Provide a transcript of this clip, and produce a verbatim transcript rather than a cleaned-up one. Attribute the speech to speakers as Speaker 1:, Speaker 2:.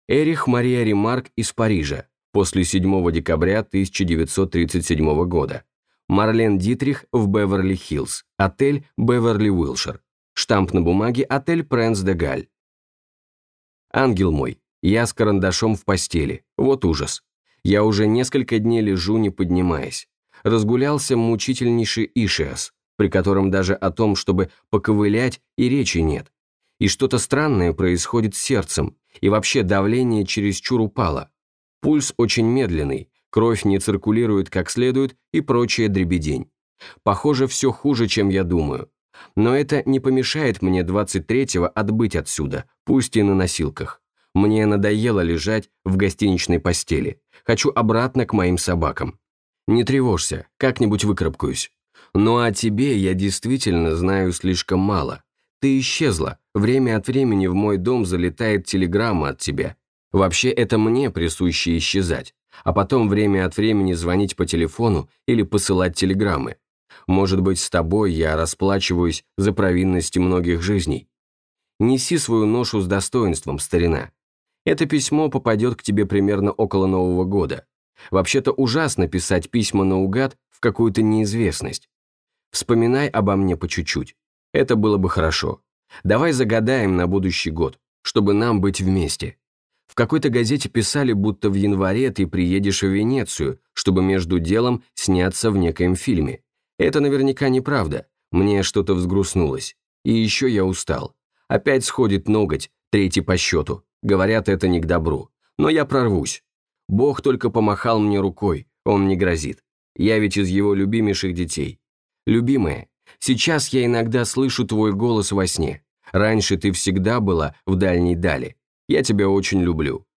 Speaker 1: Эрих Мария Ремарк из Парижа, после седьмого декабря тысяча девятьсот тридцать седьмого года. Марлен Дитрих в Беверли-Хиллз, отель Беверли-Уилшир. Штамп на бумаге отель Пренс де Галь. Ангел мой, я с карандашом в постели, вот ужас. Я уже несколько дней лежу, не поднимаясь. Разгулялся мучительнейший ишиас, при котором даже о том, чтобы поковылять, и речи нет. И что-то странное происходит с сердцем, и вообще давление чересчур упало. Пульс очень медленный, кровь не циркулирует как следует и прочая дребедень. Похоже, все хуже, чем я думаю. Но это не помешает мне двадцать третьего отбыть отсюда, пусть и на носилках. Мне надоело лежать в гостиничной постели. Хочу обратно к моим собакам. Не тревожься, как-нибудь выкарабкаюсь. Ну а тебе я действительно знаю слишком мало. Ты исчезла, время от времени в мой дом залетает телеграмма от тебя. Вообще это мне присуще исчезать, а потом время от времени звонить по телефону или посылать телеграммы. Может быть, с тобой я расплачиваюсь за провинности многих жизней. Неси свою ношу с достоинством, старина. Это письмо попадет к тебе примерно около Нового года. Вообще-то ужасно писать письма наугад в какую-то неизвестность. Вспоминай обо мне по чуть-чуть. Это было бы хорошо. Давай загадаем на будущий год, чтобы нам быть вместе. В какой-то газете писали, будто в январе ты приедешь в Венецию, чтобы между делом сняться в некоем фильме. Это наверняка неправда. Мне что-то взгрустнулось. И еще я устал. Опять сходит ноготь, третий по счету. Говорят, это не к добру. Но я прорвусь. Бог только помахал мне рукой, он не грозит. Я ведь из его любимейших детей. Любимая, сейчас я иногда слышу твой голос во сне. Раньше ты всегда была в дальней дали. Я тебя очень люблю.